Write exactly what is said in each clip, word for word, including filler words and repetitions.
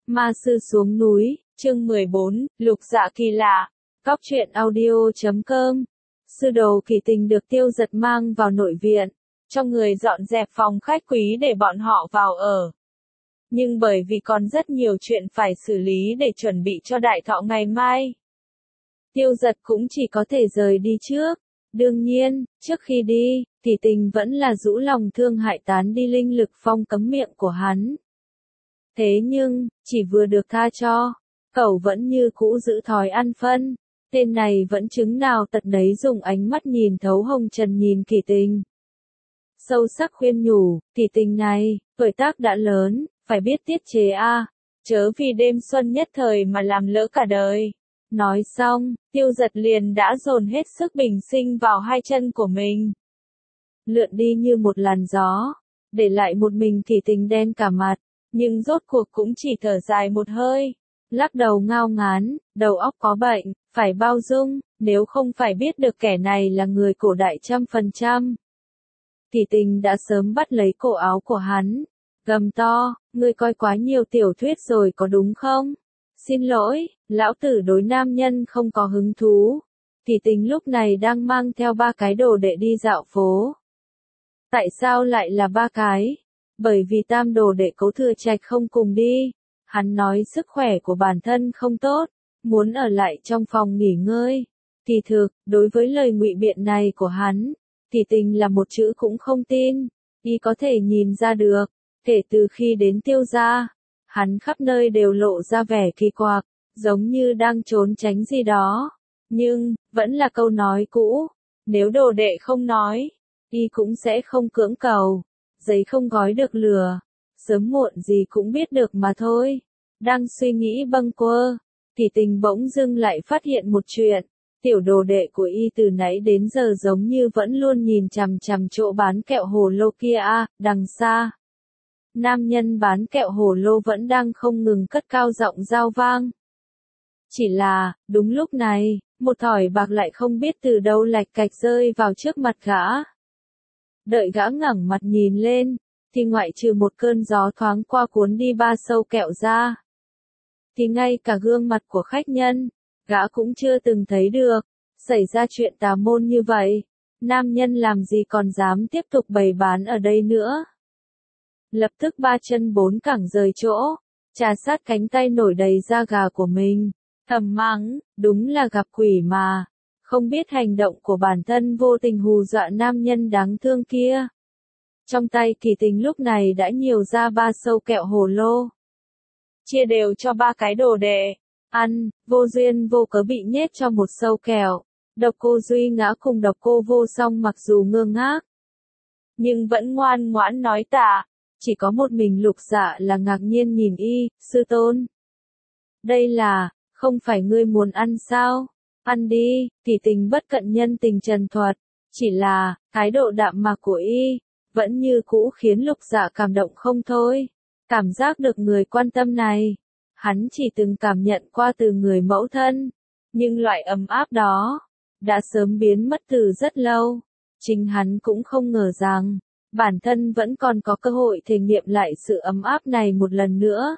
Ma sư xuống núi, chương mười bốn, lục dạ kỳ lạ. Cóc truyện audio chấm com. Sư đồ Kỳ Tình được Tiêu Dật mang vào nội viện, cho người dọn dẹp phòng khách quý để bọn họ vào ở. Nhưng bởi vì còn rất nhiều chuyện phải xử lý để chuẩn bị cho đại thọ ngày mai, Tiêu Dật cũng chỉ có thể rời đi trước. Đương nhiên, trước khi đi, Kỳ Tình vẫn là rũ lòng thương hại tán đi linh lực phong cấm miệng của hắn. Thế nhưng, chỉ vừa được tha cho, cậu vẫn như cũ giữ thói ăn phân. Tên này vẫn chứng nào tật nấy dùng ánh mắt nhìn thấu hồng trần nhìn Kỳ Tình. Sâu sắc khuyên nhủ, Kỳ Tình này, tuổi tác đã lớn, phải biết tiết chế a, chớ vì đêm xuân nhất thời mà làm lỡ cả đời. Nói xong, Tiêu Dật liền đã dồn hết sức bình sinh vào hai chân của mình. Lượn đi như một làn gió, để lại một mình Kỳ Tình đen cả mặt, nhưng rốt cuộc cũng chỉ thở dài một hơi. Lắc đầu ngao ngán, đầu óc có bệnh, phải bao dung, nếu không phải biết được kẻ này là người cổ đại trăm phần trăm. Kỳ Tình đã sớm bắt lấy cổ áo của hắn, gầm to, ngươi coi quá nhiều tiểu thuyết rồi có đúng không? Xin lỗi, lão tử đối nam nhân không có hứng thú. Kỳ Tình lúc này đang mang theo ba cái đồ đệ đi dạo phố. Tại sao lại là ba cái? Bởi vì tam đồ đệ Cố Thừa Trạch không cùng đi. Hắn nói sức khỏe của bản thân không tốt, muốn ở lại trong phòng nghỉ ngơi. Kỳ thực, đối với lời ngụy biện này của hắn, Kỳ Tình là một chữ cũng không tin. Y có thể nhìn ra được, kể từ khi đến Tiêu gia, hắn khắp nơi đều lộ ra vẻ kỳ quặc, giống như đang trốn tránh gì đó. Nhưng, vẫn là câu nói cũ, nếu đồ đệ không nói, y cũng sẽ không cưỡng cầu. Giấy không gói được lửa, sớm muộn gì cũng biết được mà thôi. Đang suy nghĩ bâng quơ, Kỳ Tình bỗng dưng lại phát hiện một chuyện. Tiểu đồ đệ của y từ nãy đến giờ giống như vẫn luôn nhìn chằm chằm chỗ bán kẹo hồ lô kia a, đằng xa. Nam nhân bán kẹo hồ lô vẫn đang không ngừng cất cao giọng giao vang. Chỉ là, đúng lúc này, một thỏi bạc lại không biết từ đâu lạch cạch rơi vào trước mặt gã. Đợi gã ngẩng mặt nhìn lên, thì ngoại trừ một cơn gió thoáng qua cuốn đi ba sâu kẹo ra, thì ngay cả gương mặt của khách nhân, gã cũng chưa từng thấy được. Xảy ra chuyện tà môn như vậy, nam nhân làm gì còn dám tiếp tục bày bán ở đây nữa. Lập tức ba chân bốn cẳng rời chỗ, trà sát cánh tay nổi đầy da gà của mình, thầm mắng, đúng là gặp quỷ mà. Không biết hành động của bản thân vô tình hù dọa nam nhân đáng thương kia. Trong tay Kỳ Tình lúc này đã nhiều ra ba sâu kẹo hồ lô. Chia đều cho ba cái đồ đệ. Ăn, vô duyên vô cớ bị nhét cho một sâu kẹo. Độc Cô Duy Ngã cùng Độc Cô Vô Song mặc dù ngơ ngác, nhưng vẫn ngoan ngoãn nói tạ. Chỉ có một mình Lục Dạ là ngạc nhiên nhìn y, sư tôn. Đây là, không phải ngươi muốn ăn sao? Ăn đi. Kỳ Tình bất cận nhân tình trần thuật. Chỉ là, thái độ đạm mạc của y, vẫn như cũ khiến Lục Dạ cảm động không thôi. Cảm giác được người quan tâm này, hắn chỉ từng cảm nhận qua từ người mẫu thân. Nhưng loại ấm áp đó, đã sớm biến mất từ rất lâu. Chính hắn cũng không ngờ rằng, bản thân vẫn còn có cơ hội thể nghiệm lại sự ấm áp này một lần nữa.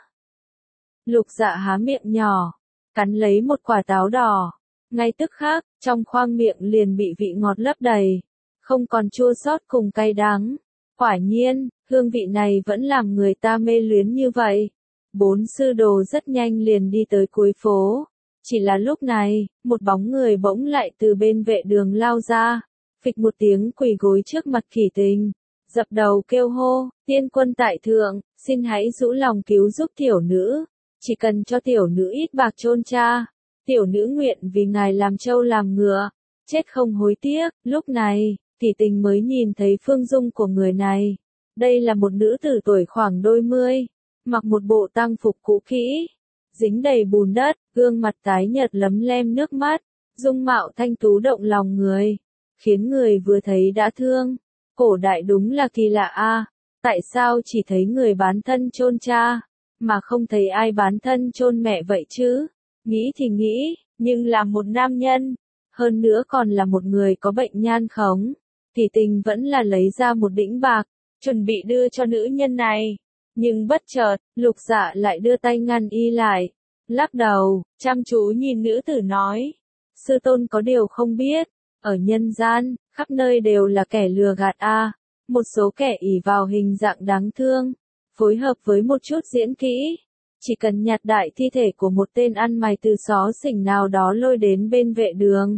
Lục Dạ há miệng nhỏ, cắn lấy một quả táo đỏ. Ngay tức khắc, trong khoang miệng liền bị vị ngọt lấp đầy, không còn chua xót cùng cay đắng. Quả nhiên, hương vị này vẫn làm người ta mê luyến như vậy. Bốn sư đồ rất nhanh liền đi tới cuối phố. Chỉ là lúc này, một bóng người bỗng lại từ bên vệ đường lao ra, phịch một tiếng quỳ gối trước mặt Kỳ Tình, dập đầu kêu hô, tiên quân tại thượng, xin hãy rũ lòng cứu giúp tiểu nữ, chỉ cần cho tiểu nữ ít bạc chôn cha. Tiểu nữ nguyện vì ngài làm trâu làm ngựa, chết không hối tiếc. Lúc này, Kỳ Tình mới nhìn thấy phương dung của người này. Đây là một nữ tử tuổi khoảng đôi mươi, mặc một bộ tang phục cũ kỹ, dính đầy bùn đất, gương mặt tái nhợt lấm lem nước mắt, dung mạo thanh tú động lòng người, khiến người vừa thấy đã thương. Cổ đại đúng là kỳ lạ a, tại sao chỉ thấy người bán thân chôn cha, mà không thấy ai bán thân chôn mẹ vậy chứ? Nghĩ thì nghĩ, nhưng là một nam nhân, hơn nữa còn là một người có bệnh nhan khống, Kỳ Tình vẫn là lấy ra một đĩnh bạc, chuẩn bị đưa cho nữ nhân này. Nhưng bất chợt, Lục Dạ lại đưa tay ngăn y lại, lắc đầu, chăm chú nhìn nữ tử nói. Sư tôn có điều không biết, ở nhân gian, khắp nơi đều là kẻ lừa gạt a, một số kẻ ỷ vào hình dạng đáng thương, phối hợp với một chút diễn kỹ, chỉ cần nhặt đại thi thể của một tên ăn mày từ xó xỉnh nào đó lôi đến bên vệ đường.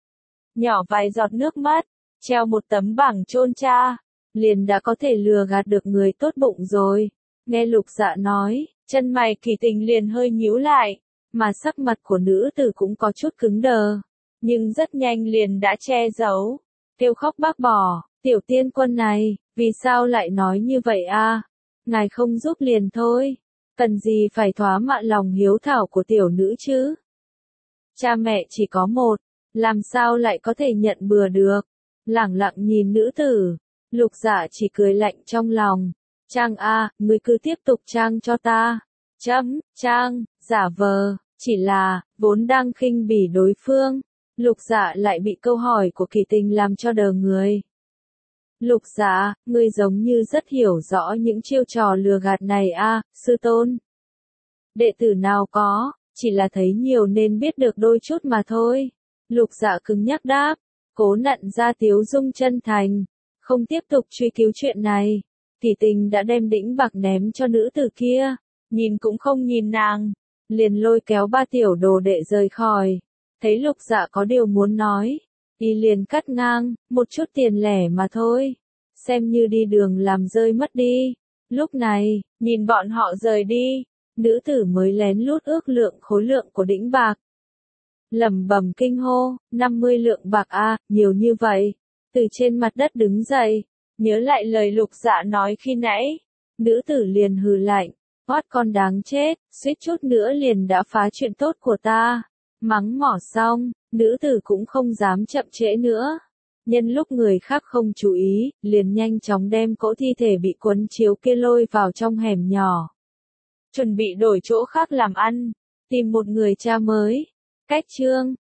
Nhỏ vài giọt nước mắt, treo một tấm bảng chôn cha, liền đã có thể lừa gạt được người tốt bụng rồi. Nghe Lục Dạ nói, chân mày Kỳ Tình liền hơi nhíu lại, mà sắc mặt của nữ tử cũng có chút cứng đờ, nhưng rất nhanh liền đã che giấu, kêu khóc bác bỏ, tiểu tiên quân này, vì sao lại nói như vậy a? Ngài không giúp liền thôi, cần gì phải thóa mạ lòng hiếu thảo của tiểu nữ chứ? Cha mẹ chỉ có một, làm sao lại có thể nhận bừa được? Lẳng lặng nhìn nữ tử, Lục Dạ chỉ cười lạnh trong lòng. Trang a, ngươi cứ tiếp tục trang cho ta. Chấm, trang, giả vờ, chỉ là, vốn đang khinh bỉ đối phương. Lục Dạ lại bị câu hỏi của Kỳ Tình làm cho đờ người. Lục Dạ, ngươi giống như rất hiểu rõ những chiêu trò lừa gạt này a, sư tôn. Đệ tử nào có, chỉ là thấy nhiều nên biết được đôi chút mà thôi. Lục Dạ cứng nhắc đáp, cố nặn ra tiếu dung chân thành, không tiếp tục truy cứu chuyện này. Kỳ Tình đã đem đĩnh bạc ném cho nữ tử kia, nhìn cũng không nhìn nàng, liền lôi kéo ba tiểu đồ đệ rời khỏi. Thấy Lục Dạ có điều muốn nói, y liền cắt ngang, một chút tiền lẻ mà thôi, xem như đi đường làm rơi mất đi. Lúc này, nhìn bọn họ rời đi, nữ tử mới lén lút ước lượng khối lượng của đĩnh bạc. Lẩm bẩm kinh hô, năm mươi lượng bạc a, nhiều như vậy. Từ trên mặt đất đứng dậy, nhớ lại lời Lục Dạ nói khi nãy, nữ tử liền hừ lạnh, hót con đáng chết, suýt chút nữa liền đã phá chuyện tốt của ta. Mắng mỏ xong, nữ tử cũng không dám chậm trễ nữa. Nhân lúc người khác không chú ý, liền nhanh chóng đem cỗ thi thể bị quấn chiếu kia lôi vào trong hẻm nhỏ. Chuẩn bị đổi chỗ khác làm ăn, tìm một người cha mới. Cách chương